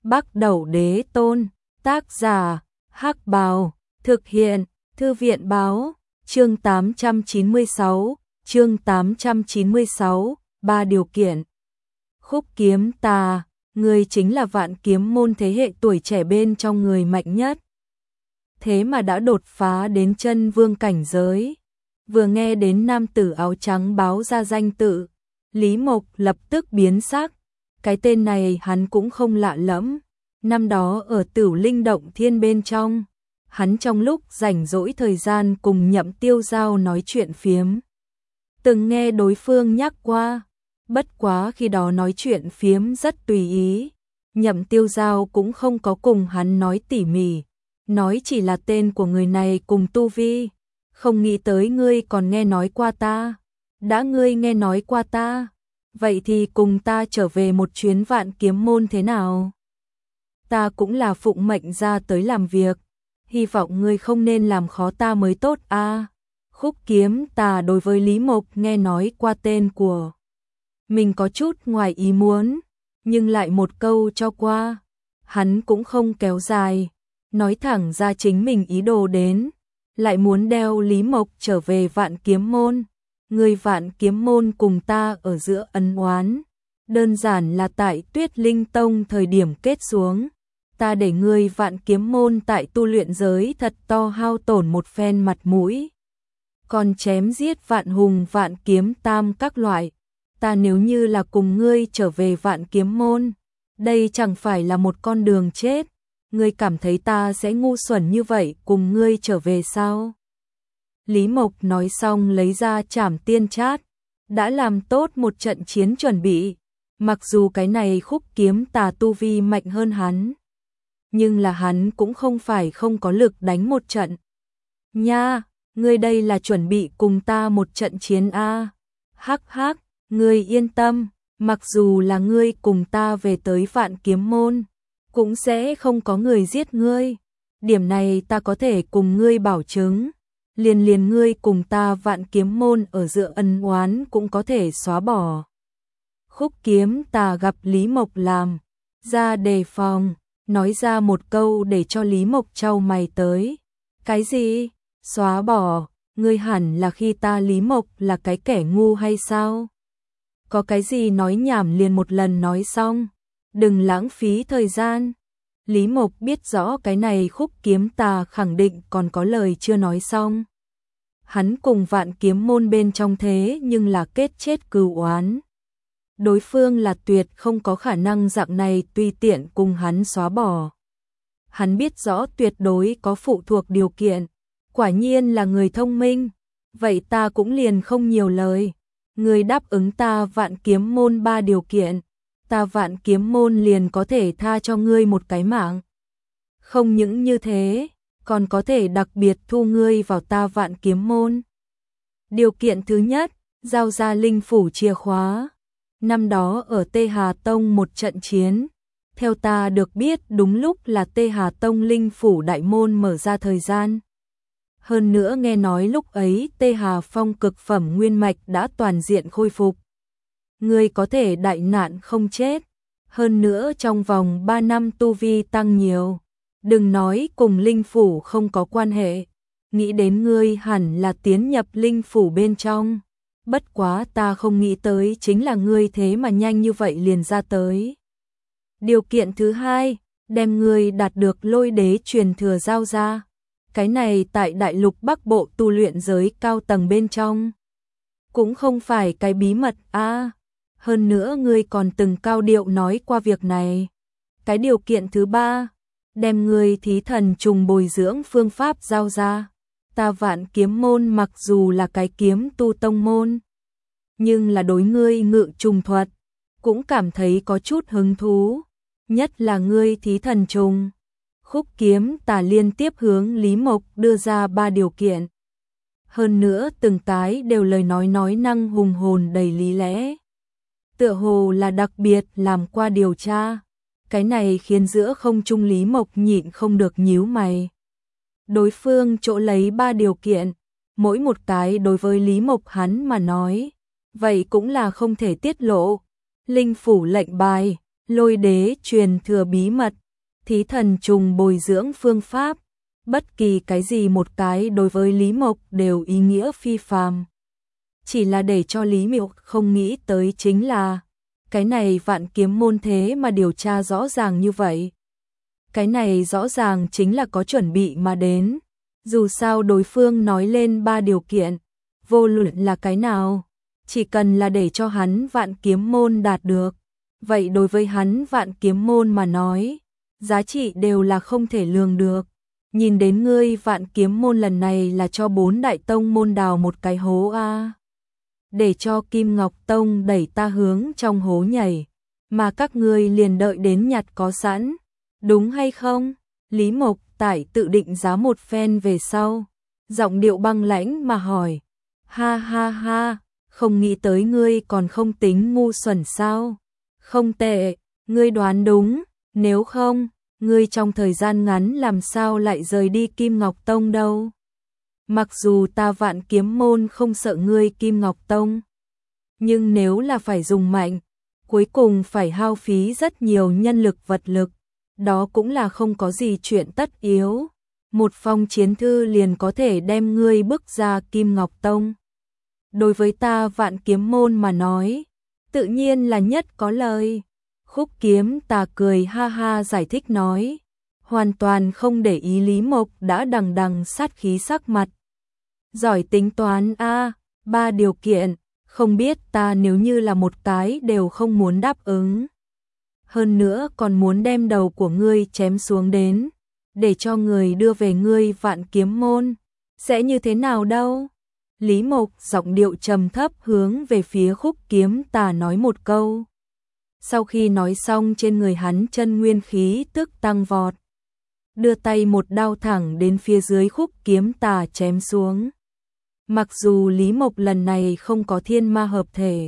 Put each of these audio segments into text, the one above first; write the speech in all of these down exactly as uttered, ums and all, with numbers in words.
Bắc Đẩu Đế Tôn, tác giả, Hắc Bào, thực hiện, Thư viện Báo, chương tám trăm chín mươi sáu, chương tám trăm chín mươi sáu, ba điều kiện. Khúc Kiếm Tà, người chính là Vạn Kiếm môn thế hệ tuổi trẻ bên trong người mạnh nhất. Thế mà đã đột phá đến chân vương cảnh giới. Vừa nghe đến nam tử áo trắng báo ra danh tự, Lý Mộc lập tức biến sắc. Cái tên này hắn cũng không lạ lẫm. Năm đó ở Tửu Linh Động Thiên bên trong, hắn trong lúc rảnh rỗi thời gian cùng Nhậm Tiêu Giao nói chuyện phiếm. Từng nghe đối phương nhắc qua, bất quá khi đó nói chuyện phiếm rất tùy ý. Nhậm Tiêu Giao cũng không có cùng hắn nói tỉ mỉ, nói chỉ là tên của người này cùng tu vi. Không nghĩ tới ngươi còn nghe nói qua ta. Đã ngươi nghe nói qua ta, vậy thì cùng ta trở về một chuyến Vạn Kiếm môn thế nào? Ta cũng là phụng mệnh ra tới làm việc, hy vọng ngươi không nên làm khó ta mới tốt a. À, Khúc Kiếm Tà đối với Lý Mộc nghe nói qua tên của mình có chút ngoài ý muốn, nhưng lại một câu cho qua, hắn cũng không kéo dài, nói thẳng ra chính mình ý đồ đến, lại muốn đeo Lý Mộc trở về Vạn Kiếm môn. Người Vạn Kiếm môn cùng ta ở giữa ân oán, đơn giản là tại Tuyết Linh Tông thời điểm kết xuống. Ta để người Vạn Kiếm môn tại tu luyện giới thật to hao tổn một phen mặt mũi. Còn chém giết vạn hùng vạn kiếm tam các loại. Ta nếu như là cùng ngươi trở về Vạn Kiếm môn, đây chẳng phải là một con đường chết. Ngươi cảm thấy ta sẽ ngu xuẩn như vậy cùng ngươi trở về sao? Lý Mộc nói xong lấy ra Trảm Tiên Trát, đã làm tốt một trận chiến chuẩn bị. Mặc dù cái này Khúc Kiếm Tà tu vi mạnh hơn hắn, nhưng là hắn cũng không phải không có lực đánh một trận. Nha, ngươi đây là chuẩn bị cùng ta một trận chiến a? Hắc hắc, ngươi yên tâm, mặc dù là ngươi cùng ta về tới Vạn Kiếm môn, cũng sẽ không có người giết ngươi. Điểm này ta có thể cùng ngươi bảo chứng. Liền liền ngươi cùng ta Vạn Kiếm môn ở giữa ân oán cũng có thể xóa bỏ. Khúc Kiếm Tà gặp Lý Mộc làm ra đề phòng, nói ra một câu để cho Lý Mộc chau mày tới. Cái gì? Xóa bỏ? Ngươi hẳn là khi ta Lý Mộc là cái kẻ ngu hay sao? Có cái gì nói nhảm liền một lần nói xong, đừng lãng phí thời gian. Lý Mộc biết rõ cái này Khúc Kiếm Tà khẳng định còn có lời chưa nói xong. Hắn cùng Vạn Kiếm môn bên trong thế nhưng là kết chết cừu oán. Đối phương là tuyệt không có khả năng dạng này tùy tiện cùng hắn xóa bỏ. Hắn biết rõ tuyệt đối có phụ thuộc điều kiện. Quả nhiên là người thông minh. Vậy ta cũng liền không nhiều lời. Người đáp ứng ta Vạn Kiếm môn ba điều kiện, ta Vạn Kiếm môn liền có thể tha cho ngươi một cái mạng. Không những như thế, còn có thể đặc biệt thu ngươi vào ta Vạn Kiếm môn. Điều kiện thứ nhất, giao ra linh phủ chìa khóa. Năm đó ở Tê Hà Tông một trận chiến, theo ta được biết đúng lúc là Tê Hà Tông linh phủ đại môn mở ra thời gian. Hơn nữa nghe nói lúc ấy Tê Hà Phong cực phẩm nguyên mạch đã toàn diện khôi phục. Ngươi có thể đại nạn không chết, hơn nữa trong vòng ba năm tu vi tăng nhiều. Đừng nói cùng linh phủ không có quan hệ, nghĩ đến ngươi hẳn là tiến nhập linh phủ bên trong. Bất quá ta không nghĩ tới chính là ngươi thế mà nhanh như vậy liền ra tới. Điều kiện thứ hai, đem ngươi đạt được Lôi Đế truyền thừa giao ra. Cái này tại Đại Lục Bắc Bộ tu luyện giới cao tầng bên trong, cũng không phải cái bí mật a. À, hơn nữa ngươi còn từng cao điệu nói qua việc này. Cái điều kiện thứ ba, đem ngươi thí thần trùng bồi dưỡng phương pháp giao ra. Ta Vạn Kiếm môn mặc dù là cái kiếm tu tông môn, nhưng là đối ngươi ngự trùng thuật cũng cảm thấy có chút hứng thú, nhất là ngươi thí thần trùng. Khúc Kiếm Tà liên tiếp hướng Lý Mộc đưa ra ba điều kiện. Hơn nữa từng cái đều lời nói nói năng hùng hồn đầy lý lẽ. Tựa hồ là đặc biệt làm qua điều tra. Cái này khiến giữa không trung Lý Mộc nhịn không được nhíu mày. Đối phương chỗ lấy ba điều kiện, mỗi một cái đối với Lý Mộc hắn mà nói, vậy cũng là không thể tiết lộ. Linh phủ lệnh bài, Lôi đế truyền thừa bí mật, thí thần trùng bồi dưỡng phương pháp, bất kỳ cái gì một cái đối với Lý Mộc đều ý nghĩa phi phàm. Chỉ là để cho Lý Mộc không nghĩ tới chính là, cái này Vạn Kiếm môn thế mà điều tra rõ ràng như vậy. Cái này rõ ràng chính là có chuẩn bị mà đến, dù sao đối phương nói lên ba điều kiện, vô luận là cái nào, chỉ cần là để cho hắn Vạn Kiếm môn đạt được, vậy đối với hắn Vạn Kiếm môn mà nói, giá trị đều là không thể lường được. Nhìn đến ngươi Vạn Kiếm môn lần này là cho bốn đại tông môn đào một cái hố a, để cho Kim Ngọc Tông đẩy ta hướng trong hố nhảy, mà các ngươi liền đợi đến nhặt có sẵn, đúng hay không? Lý Mộc Tải tự định giá một phen về sau, giọng điệu băng lãnh mà hỏi, ha ha ha, không nghĩ tới ngươi còn không tính ngu xuẩn sao? Không tệ, ngươi đoán đúng, nếu không, ngươi trong thời gian ngắn làm sao lại rời đi Kim Ngọc Tông đâu? Mặc dù ta Vạn Kiếm môn không sợ ngươi Kim Ngọc Tông, nhưng nếu là phải dùng mạnh, cuối cùng phải hao phí rất nhiều nhân lực vật lực, đó cũng là không có gì chuyện tất yếu. Một phong chiến thư liền có thể đem ngươi bức ra Kim Ngọc Tông. Đối với ta Vạn Kiếm môn mà nói, tự nhiên là nhất có lời. Khúc Kiếm Tà cười ha ha giải thích nói, hoàn toàn không để ý Lý Mộc đã đằng đằng sát khí sắc mặt. Giỏi tính toán a, ba điều kiện, không biết ta nếu như là một cái đều không muốn đáp ứng. Hơn nữa còn muốn đem đầu của ngươi chém xuống đến, để cho người đưa về ngươi Vạn Kiếm môn, sẽ như thế nào đâu? Lý Mộc giọng điệu trầm thấp hướng về phía Khúc Kiếm Tà nói một câu. Sau khi nói xong trên người hắn chân nguyên khí tức tăng vọt, đưa tay một đao thẳng đến phía dưới Khúc Kiếm Tà chém xuống. Mặc dù Lý Mộc lần này không có thiên ma hợp thể,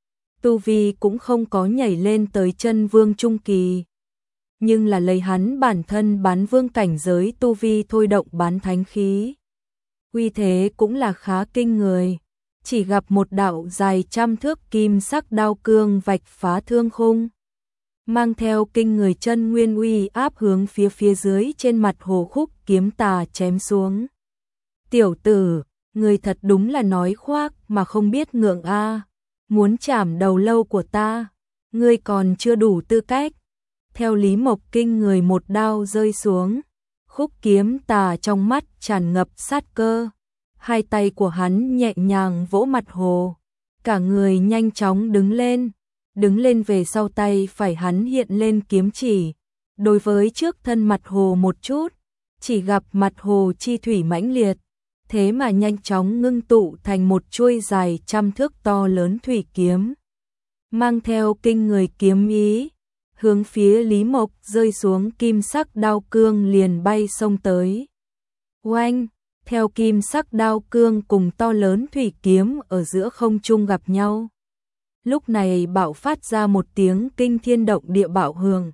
tu vi cũng không có nhảy lên tới chân vương trung kỳ, nhưng là lấy hắn bản thân bán vương cảnh giới tu vi thôi động bán thánh khí, uy thế cũng là khá kinh người. Chỉ gặp một đạo dài trăm thước kim sắc đao cương vạch phá thương khung, mang theo kinh người chân nguyên uy áp hướng phía phía dưới trên mặt hồ Khúc Kiếm Tà chém xuống. Tiểu tử, người thật đúng là nói khoác mà không biết ngượng a, muốn chảm đầu lâu của ta, ngươi còn chưa đủ tư cách. Theo Lý Mộc kinh người một đao rơi xuống, Khúc Kiếm Tà trong mắt tràn ngập sát cơ. Hai tay của hắn nhẹ nhàng vỗ mặt hồ, cả người nhanh chóng đứng lên, đứng lên về sau tay phải hắn hiện lên kiếm chỉ, đối với trước thân mặt hồ một chút, chỉ gặp mặt hồ chi thủy mãnh liệt, thế mà nhanh chóng ngưng tụ thành một chuôi dài trăm thước to lớn thủy kiếm, mang theo kinh người kiếm ý, hướng phía Lý Mộc rơi xuống kim sắc đao cương liền bay xông tới. Oanh! Theo kim sắc đao cương cùng to lớn thủy kiếm ở giữa không trung gặp nhau. Lúc này bạo phát ra một tiếng kinh thiên động địa bạo hưởng.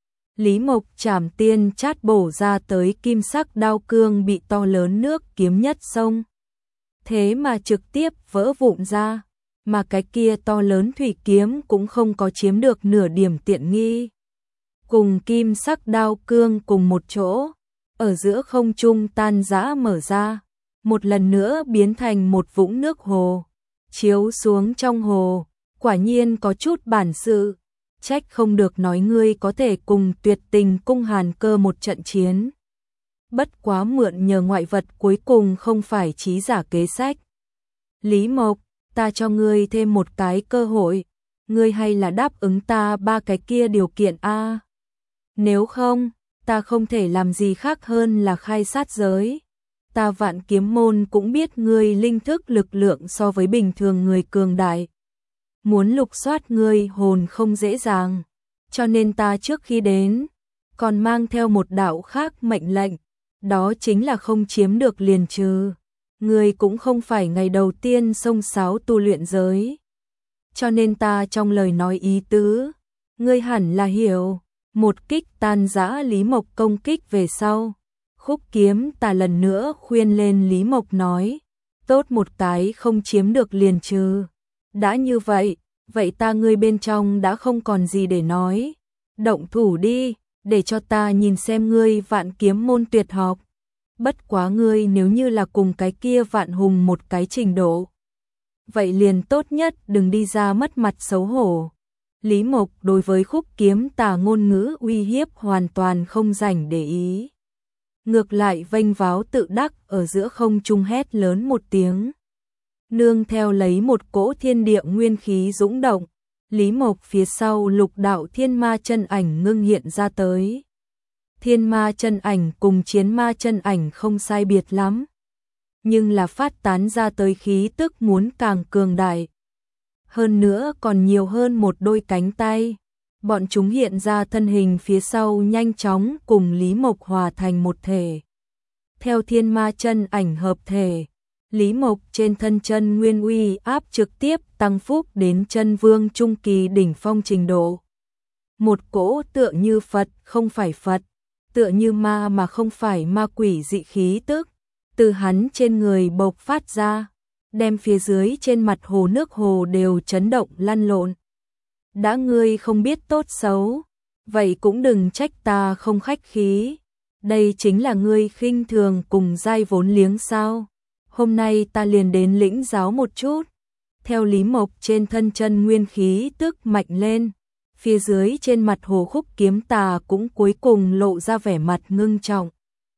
Lý Mộc trảm tiên chát bổ ra tới kim sắc đao cương bị to lớn nước kiếm nhất xông. Thế mà trực tiếp vỡ vụn ra, mà cái kia to lớn thủy kiếm cũng không có chiếm được nửa điểm tiện nghi. Cùng kim sắc đao cương cùng một chỗ, ở giữa không trung tan rã mở ra, một lần nữa biến thành một vũng nước hồ, chiếu xuống trong hồ, quả nhiên có chút bản sự, trách không được nói ngươi có thể cùng Tuyệt Tình cung Hàn Cơ một trận chiến. Bất quá mượn nhờ ngoại vật cuối cùng không phải trí giả kế sách. Lý Mộc, ta cho ngươi thêm một cái cơ hội, ngươi hay là đáp ứng ta ba cái kia điều kiện a. Nếu không, ta không thể làm gì khác hơn là khai sát giới. Ta Vạn Kiếm môn cũng biết ngươi linh thức lực lượng so với bình thường người cường đại. Muốn lục soát ngươi hồn không dễ dàng, cho nên ta trước khi đến, còn mang theo một đạo khác mệnh lệnh, đó chính là không chiếm được liền trừ. Ngươi cũng không phải ngày đầu tiên xông xáo tu luyện giới. Cho nên ta trong lời nói ý tứ, ngươi hẳn là hiểu. Một kích tan rã Lý Mộc công kích về sau, Khúc Kiếm Tà lần nữa khuyên lên Lý Mộc nói, tốt một cái không chiếm được liền trừ. Đã như vậy, vậy ta ngươi bên trong đã không còn gì để nói, Động thủ đi, để cho ta nhìn xem ngươi Vạn Kiếm môn tuyệt học. Bất quá ngươi nếu như là cùng cái kia Vạn Hùng một cái trình độ, vậy liền tốt nhất đừng đi ra mất mặt xấu hổ. Lý Mộc đối với Khúc Kiếm Tà ngôn ngữ uy hiếp hoàn toàn không rảnh để ý. Ngược lại vênh váo tự đắc ở giữa không trung hét lớn một tiếng. Nương theo lấy một cỗ thiên địa nguyên khí dũng động, Lý Mộc phía sau lục đạo thiên ma chân ảnh ngưng hiện ra tới. Thiên ma chân ảnh cùng chiến ma chân ảnh không sai biệt lắm, nhưng là phát tán ra tới khí tức muốn càng cường đại. Hơn nữa còn nhiều hơn một đôi cánh tay. Bọn chúng hiện ra thân hình phía sau nhanh chóng cùng Lý Mộc hòa thành một thể. Theo thiên ma chân ảnh hợp thể, Lý Mộc trên thân chân nguyên uy áp trực tiếp tăng phúc đến chân vương trung kỳ đỉnh phong trình độ. Một cỗ tựa như Phật không phải Phật, tựa như ma mà không phải ma quỷ dị khí tức, từ hắn trên người bộc phát ra, đem phía dưới trên mặt hồ nước hồ đều chấn động lăn lộn. Đã ngươi không biết tốt xấu, vậy cũng đừng trách ta không khách khí. Đây chính là ngươi khinh thường cùng giai vốn liếng sao? Hôm nay ta liền đến lĩnh giáo một chút. Theo Lý Mộc trên thân chân nguyên khí tức mạnh lên, phía dưới trên mặt hồ Khúc Kiếm Tà cũng cuối cùng lộ ra vẻ mặt ngưng trọng.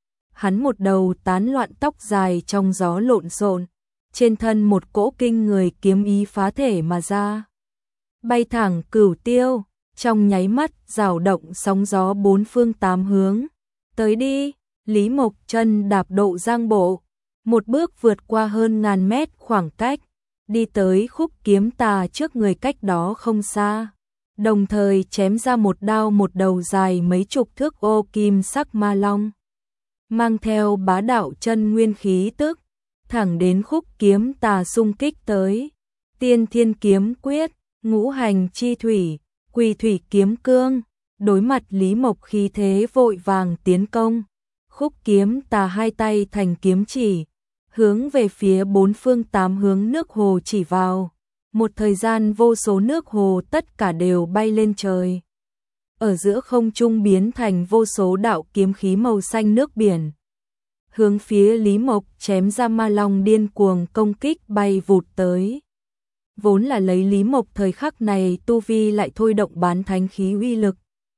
Hắn một đầu tán loạn tóc dài trong gió lộn xộn, trên thân một cỗ kinh người kiếm ý phá thể mà ra. Bay thẳng cửu tiêu, trong nháy mắt rào động sóng gió bốn phương tám hướng. Tới đi, Lý Mộc chân đạp độ giang bộ, một bước vượt qua hơn ngàn mét khoảng cách, đi tới Khúc Kiếm Tà trước người cách đó không xa. Đồng thời chém ra một đao một đầu dài mấy chục thước ô kim sắc ma long. Mang theo bá đạo chân nguyên khí tức, thẳng đến Khúc Kiếm Tà xung kích tới. Tiên Thiên Kiếm Quyết, Ngũ Hành Chi Thủy, Quỳ Thủy Kiếm Cương, đối mặt Lý Mộc khí thế vội vàng tiến công. Khúc Kiếm Tà hai tay thành kiếm chỉ, hướng về phía bốn phương tám hướng nước hồ chỉ vào. Một thời gian vô số nước hồ tất cả đều bay lên trời. Ở giữa không trung biến thành vô số đạo kiếm khí màu xanh nước biển. Hướng phía Lý Mộc chém ra ma long điên cuồng công kích bay vụt tới. Vốn là lấy Lý Mộc thời khắc này tu vi lại thôi động bán thánh khí uy lực,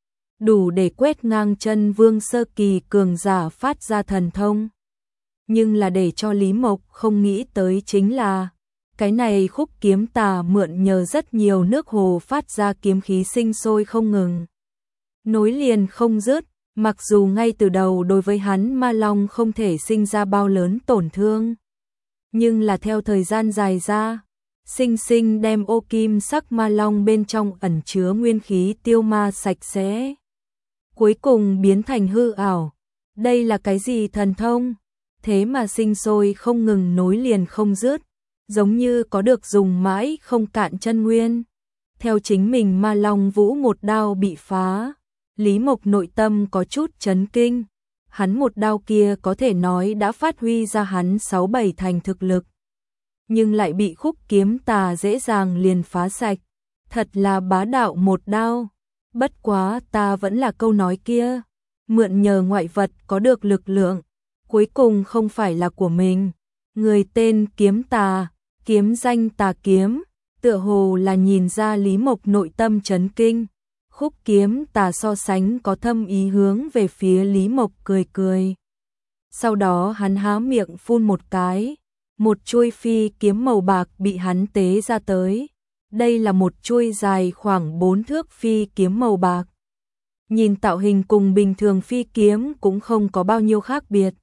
đủ để quét ngang chân vương sơ kỳ cường giả phát ra thần thông. Nhưng là để cho Lý Mộc không nghĩ tới chính là, cái này Khúc Kiếm Tà mượn nhờ rất nhiều nước hồ phát ra kiếm khí sinh sôi không ngừng, nối liền không dứt. Mặc dù ngay từ đầu đối với hắn ma long không thể sinh ra bao lớn tổn thương, nhưng là theo thời gian dài ra, sinh sinh đem ô kim sắc ma long bên trong ẩn chứa nguyên khí tiêu ma sạch sẽ, cuối cùng biến thành hư ảo. Đây là cái gì thần thông? Thế mà sinh sôi không ngừng nối liền không dứt, giống như có được dùng mãi không cạn chân nguyên. Theo chính mình ma long vũ một đao bị phá, Lý Mộc nội tâm có chút chấn kinh. Hắn một đao kia có thể nói đã phát huy ra hắn sáu bảy thành thực lực, nhưng lại bị Khúc Kiếm Tà dễ dàng liền phá sạch. Thật là bá đạo một đao. Bất quá ta vẫn là câu nói kia, mượn nhờ ngoại vật có được lực lượng, cuối cùng không phải là của mình. Người tên Kiếm Tà, kiếm danh Tà Kiếm, tựa hồ là nhìn ra Lý Mộc nội tâm chấn kinh. Khúc Kiếm Tà so sánh có thâm ý hướng về phía Lý Mộc cười cười. Sau đó hắn há miệng phun một cái, một chuôi phi kiếm màu bạc bị hắn tế ra tới. Đây là một chuôi dài khoảng bốn thước phi kiếm màu bạc. Nhìn tạo hình cùng bình thường phi kiếm cũng không có bao nhiêu khác biệt,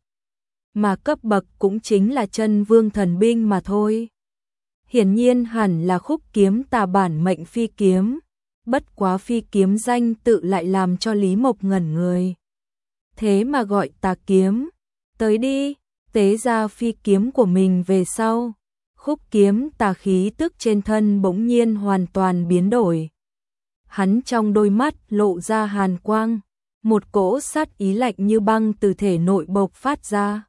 mà cấp bậc cũng chính là chân vương thần binh mà thôi. Hiển nhiên hẳn là Khúc Kiếm Tà bản mệnh phi kiếm. Bất quá phi kiếm danh tự lại làm cho Lý Mộc ngẩn người. Thế mà gọi Tà Kiếm. Tới đi, tế ra phi kiếm của mình về sau. Khúc Kiếm Tà khí tức trên thân bỗng nhiên hoàn toàn biến đổi. Hắn trong đôi mắt lộ ra hàn quang, một cỗ sát ý lạnh như băng từ thể nội bộc phát ra.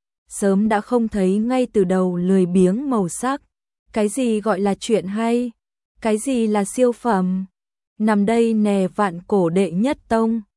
Sớm đã không thấy ngay từ đầu lười biếng màu sắc. Cái gì gọi là chuyện hay? Cái gì là siêu phẩm? nằm đây nè vạn cổ đệ nhất tông.